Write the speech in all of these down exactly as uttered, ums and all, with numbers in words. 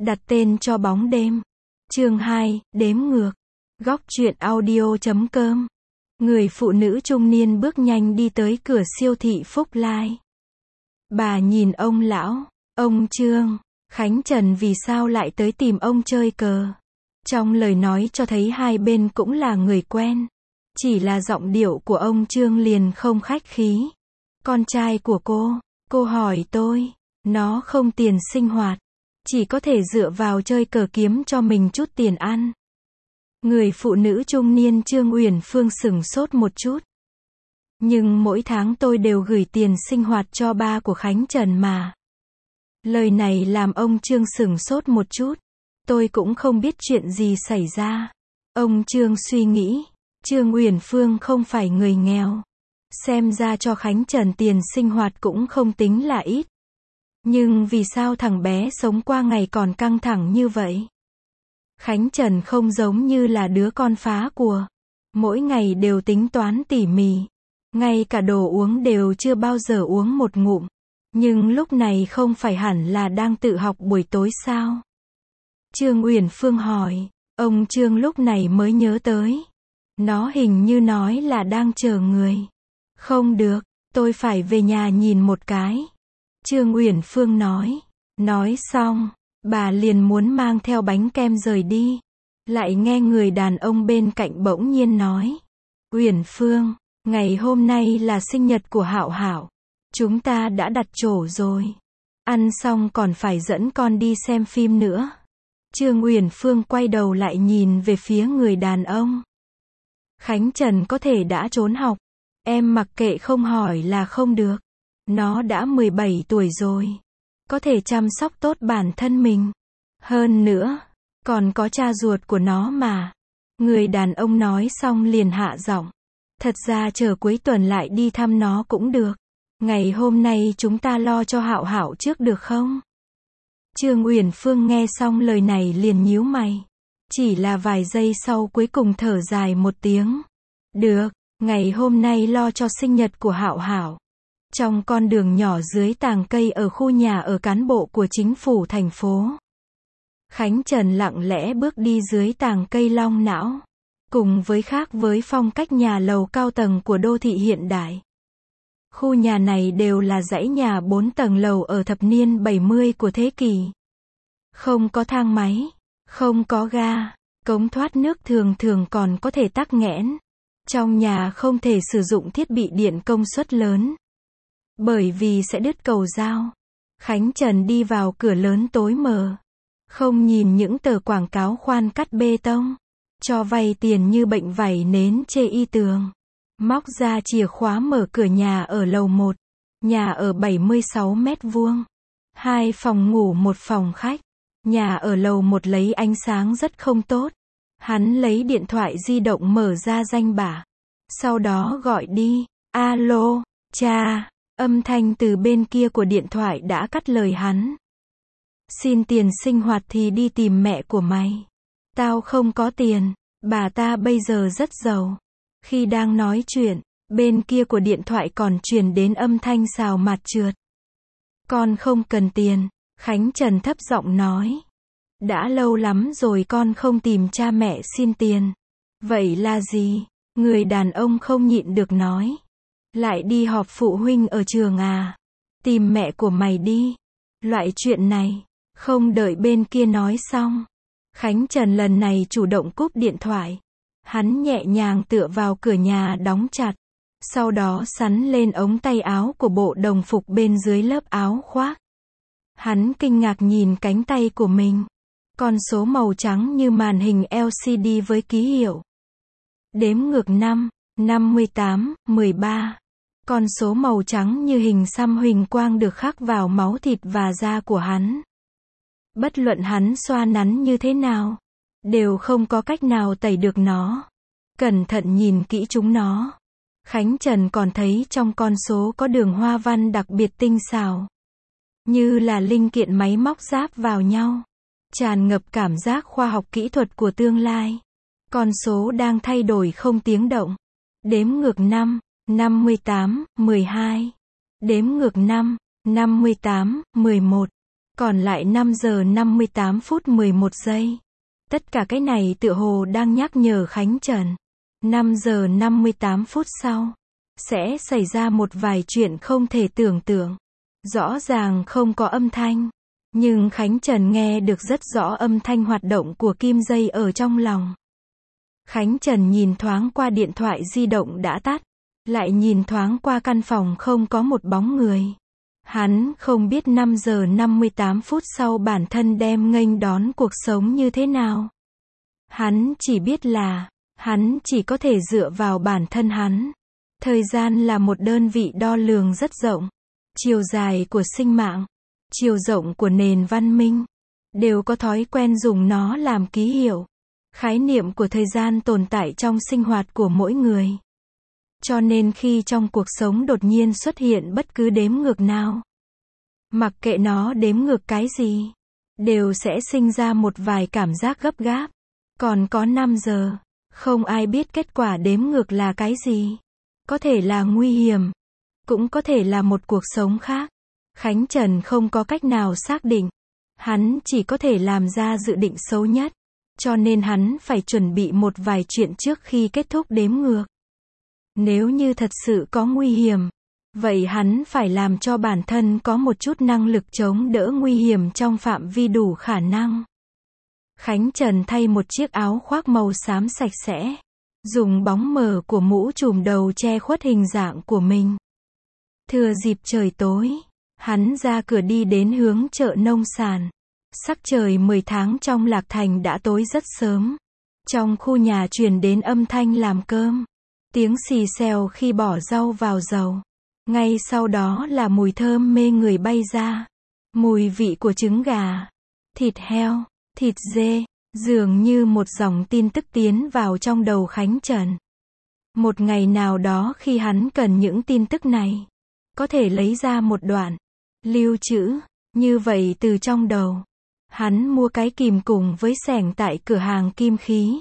Đặt tên cho bóng đêm. Chương hai, đếm ngược. Góc truyện audio chấm com. Người phụ nữ trung niên bước nhanh đi tới cửa siêu thị Phúc Lai. Bà nhìn ông lão, ông Trương, Khánh Trần vì sao lại tới tìm ông chơi cờ. Trong lời nói cho thấy hai bên cũng là người quen. Chỉ là giọng điệu của ông Trương liền không khách khí. Con trai của cô, cô hỏi tôi, nó không tiền sinh hoạt. Chỉ có thể dựa vào chơi cờ kiếm cho mình chút tiền ăn. Người phụ nữ trung niên Trương Uyển Phương sửng sốt một chút. Nhưng mỗi tháng tôi đều gửi tiền sinh hoạt cho ba của Khánh Trần mà. Lời này làm ông Trương sửng sốt một chút. Tôi cũng không biết chuyện gì xảy ra. Ông Trương suy nghĩ, Trương Uyển Phương không phải người nghèo. Xem ra cho Khánh Trần tiền sinh hoạt cũng không tính là ít. Nhưng vì sao thằng bé sống qua ngày còn căng thẳng như vậy? Khánh Trần không giống như là đứa con phá của. Mỗi ngày đều tính toán tỉ mỉ. Ngay cả đồ uống đều chưa bao giờ uống một ngụm. Nhưng lúc này không phải hẳn là đang tự học buổi tối sao? Trương Uyển Phương hỏi. Ông Trương lúc này mới nhớ tới. Nó hình như nói là đang chờ người. Không được, tôi phải về nhà nhìn một cái. Trương Uyển Phương nói. Nói xong, bà liền muốn mang theo bánh kem rời đi. Lại nghe người đàn ông bên cạnh bỗng nhiên nói. Uyển Phương, ngày hôm nay là sinh nhật của Hạo Hạo. Chúng ta đã đặt chỗ rồi. Ăn xong còn phải dẫn con đi xem phim nữa. Trương Uyển Phương quay đầu lại nhìn về phía người đàn ông. Khánh Trần có thể đã trốn học. Em mặc kệ không hỏi là không được. Nó đã mười bảy tuổi rồi. Có thể chăm sóc tốt bản thân mình. Hơn nữa, còn có cha ruột của nó mà. Người đàn ông nói xong liền hạ giọng. Thật ra chờ cuối tuần lại đi thăm nó cũng được. Ngày hôm nay chúng ta lo cho Hạo Hạo trước được không? Trương Uyển Phương nghe xong lời này liền nhíu mày. Chỉ là vài giây sau cuối cùng thở dài một tiếng. Được, ngày hôm nay lo cho sinh nhật của Hạo Hạo. Trong con đường nhỏ dưới tàng cây ở khu nhà ở cán bộ của chính phủ thành phố. Khánh Trần lặng lẽ bước đi dưới tàng cây long não. Cùng với khác với phong cách nhà lầu cao tầng của đô thị hiện đại. Khu nhà này đều là dãy nhà bốn tầng lầu ở thập niên bảy mươi của thế kỷ. Không có thang máy, không có ga, cống thoát nước thường thường còn có thể tắc nghẽn. Trong nhà không thể sử dụng thiết bị điện công suất lớn. Bởi vì sẽ đứt cầu dao. Khánh Trần đi vào cửa lớn tối mờ. Không nhìn những tờ quảng cáo khoan cắt bê tông. Cho vay tiền như bệnh vảy nến chê y tường. Móc ra chìa khóa mở cửa nhà ở lầu một. Nhà ở bảy mươi sáu mét vuông. Hai phòng ngủ một phòng khách. Nhà ở lầu một lấy ánh sáng rất không tốt. Hắn lấy điện thoại di động mở ra danh bạ. Sau đó gọi đi. Alo, cha. Âm thanh từ bên kia của điện thoại đã cắt lời hắn. Xin tiền sinh hoạt thì đi tìm mẹ của mày. Tao không có tiền. Bà ta bây giờ rất giàu. Khi đang nói chuyện, bên kia của điện thoại còn truyền đến âm thanh xào mạt trượt. Con không cần tiền, Khánh Trần thấp giọng nói. Đã lâu lắm rồi con không tìm cha mẹ xin tiền. Vậy là gì? Người đàn ông không nhịn được nói. Lại đi họp phụ huynh ở trường à? Tìm mẹ của mày đi. Loại chuyện này, không đợi bên kia nói xong. Khánh Trần lần này chủ động cúp điện thoại. Hắn nhẹ nhàng tựa vào cửa nhà đóng chặt. Sau đó sắn lên ống tay áo của bộ đồng phục bên dưới lớp áo khoác. Hắn kinh ngạc nhìn cánh tay của mình. Con số màu trắng như màn hình L C D với ký hiệu. Đếm ngược năm, năm mươi tám, mười ba. Con số màu trắng như hình xăm huỳnh quang được khắc vào máu thịt và da của hắn. Bất luận hắn xoa nắn như thế nào, đều không có cách nào tẩy được nó. Cẩn thận nhìn kỹ chúng nó. Khánh Trần còn thấy trong con số có đường hoa văn đặc biệt tinh xảo. Như là linh kiện máy móc ráp vào nhau. Tràn ngập cảm giác khoa học kỹ thuật của tương lai. Con số đang thay đổi không tiếng động. Đếm ngược năm, năm mươi tám, mười hai. Đếm ngược năm, năm mươi tám, mười một. Còn lại năm giờ năm mươi tám phút mười một giây. Tất cả cái này tựa hồ đang nhắc nhở Khánh Trần. năm giờ năm mươi tám phút sau, sẽ xảy ra một vài chuyện không thể tưởng tượng. Rõ ràng không có âm thanh, nhưng Khánh Trần nghe được rất rõ âm thanh hoạt động của kim dây ở trong lòng. Khánh Trần nhìn thoáng qua điện thoại di động đã tắt, lại nhìn thoáng qua căn phòng không có một bóng người. Hắn không biết năm giờ năm mươi tám phút sau bản thân đem nghênh đón cuộc sống như thế nào. Hắn chỉ biết là, hắn chỉ có thể dựa vào bản thân hắn. Thời gian là một đơn vị đo lường rất rộng. Chiều dài của sinh mạng, chiều rộng của nền văn minh, đều có thói quen dùng nó làm ký hiệu. Khái niệm của thời gian tồn tại trong sinh hoạt của mỗi người. Cho nên khi trong cuộc sống đột nhiên xuất hiện bất cứ đếm ngược nào, mặc kệ nó đếm ngược cái gì, đều sẽ sinh ra một vài cảm giác gấp gáp. Còn có năm giờ, không ai biết kết quả đếm ngược là cái gì. Có thể là nguy hiểm, cũng có thể là một cuộc sống khác. Khánh Trần không có cách nào xác định. Hắn chỉ có thể làm ra dự định xấu nhất. Cho nên hắn phải chuẩn bị một vài chuyện trước khi kết thúc đếm ngược. Nếu như thật sự có nguy hiểm, vậy hắn phải làm cho bản thân có một chút năng lực chống đỡ nguy hiểm trong phạm vi đủ khả năng. Khánh Trần thay một chiếc áo khoác màu xám sạch sẽ, dùng bóng mờ của mũ trùm đầu che khuất hình dạng của mình. Thừa dịp trời tối, hắn ra cửa đi đến hướng chợ nông sản. Sắc trời mười tháng trong Lạc Thành đã tối rất sớm. Trong khu nhà truyền đến âm thanh làm cơm, tiếng xì xèo khi bỏ rau vào dầu. Ngay sau đó là mùi thơm mê người bay ra. Mùi vị của trứng gà, thịt heo, thịt dê, dường như một dòng tin tức tiến vào trong đầu Khánh Trần. Một ngày nào đó khi hắn cần những tin tức này, có thể lấy ra một đoạn, lưu trữ, như vậy từ trong đầu. Hắn mua cái kìm cùng với xẻng tại cửa hàng kim khí.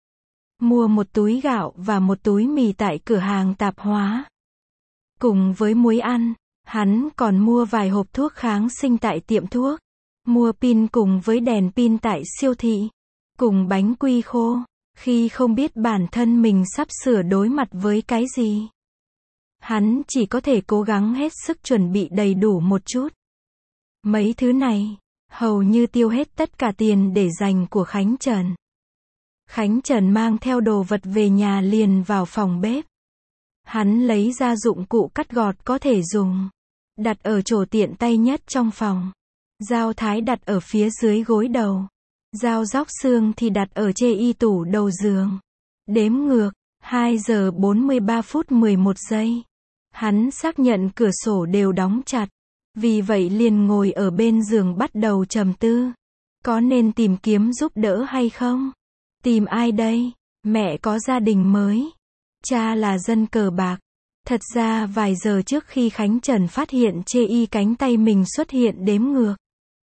Mua một túi gạo và một túi mì tại cửa hàng tạp hóa. Cùng với muối ăn, hắn còn mua vài hộp thuốc kháng sinh tại tiệm thuốc. Mua pin cùng với đèn pin tại siêu thị. Cùng bánh quy khô, khi không biết bản thân mình sắp sửa đối mặt với cái gì. Hắn chỉ có thể cố gắng hết sức chuẩn bị đầy đủ một chút. Mấy thứ này hầu như tiêu hết tất cả tiền để dành của Khánh Trần. Khánh Trần mang theo đồ vật về nhà liền vào phòng bếp. Hắn lấy ra dụng cụ cắt gọt có thể dùng, đặt ở chỗ tiện tay nhất trong phòng. Dao thái đặt ở phía dưới gối đầu. Dao róc xương thì đặt ở chê y tủ đầu giường. Đếm ngược, hai giờ bốn mươi ba phút mười một giây. Hắn xác nhận cửa sổ đều đóng chặt. Vì vậy liền ngồi ở bên giường bắt đầu trầm tư. Có nên tìm kiếm giúp đỡ hay không? Tìm ai đây? Mẹ có gia đình mới. Cha là dân cờ bạc. Thật ra vài giờ trước khi Khánh Trần phát hiện chê y cánh tay mình xuất hiện đếm ngược.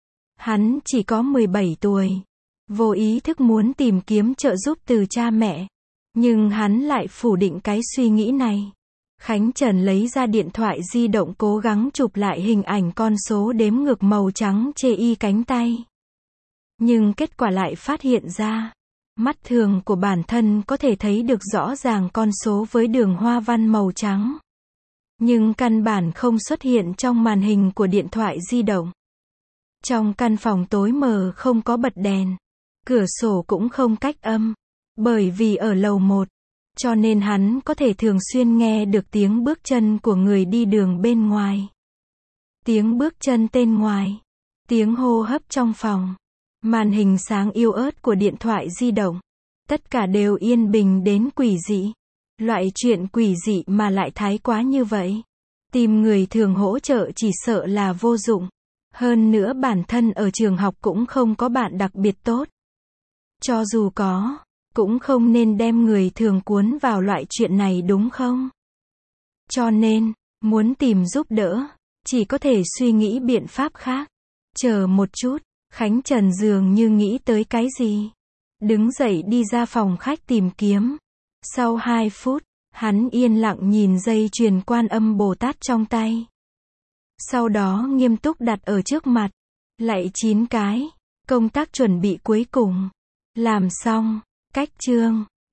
Hắn chỉ có mười bảy tuổi. Vô ý thức muốn tìm kiếm trợ giúp từ cha mẹ. Nhưng hắn lại phủ định cái suy nghĩ này. Khánh Trần lấy ra điện thoại di động cố gắng chụp lại hình ảnh con số đếm ngược màu trắng chê y cánh tay. Nhưng kết quả lại phát hiện ra, mắt thường của bản thân có thể thấy được rõ ràng con số với đường hoa văn màu trắng. Nhưng căn bản không xuất hiện trong màn hình của điện thoại di động. Trong căn phòng tối mờ không có bật đèn, cửa sổ cũng không cách âm, bởi vì ở lầu một. Cho nên hắn có thể thường xuyên nghe được tiếng bước chân của người đi đường bên ngoài. Tiếng bước chân tên ngoài. Tiếng hô hấp trong phòng. Màn hình sáng yếu ớt của điện thoại di động. Tất cả đều yên bình đến quỷ dị. Loại chuyện quỷ dị mà lại thái quá như vậy. Tìm người thường hỗ trợ chỉ sợ là vô dụng. Hơn nữa bản thân ở trường học cũng không có bạn đặc biệt tốt. Cho dù có, cũng không nên đem người thường cuốn vào loại chuyện này đúng không? Cho nên, muốn tìm giúp đỡ, chỉ có thể suy nghĩ biện pháp khác. Chờ một chút, Khánh Trần dường như nghĩ tới cái gì. Đứng dậy đi ra phòng khách tìm kiếm. Sau hai phút, hắn yên lặng nhìn dây chuyền Quan Âm Bồ Tát trong tay. Sau đó nghiêm túc đặt ở trước mặt. Lạy chín cái. Công tác chuẩn bị cuối cùng. Làm xong. Cách chương.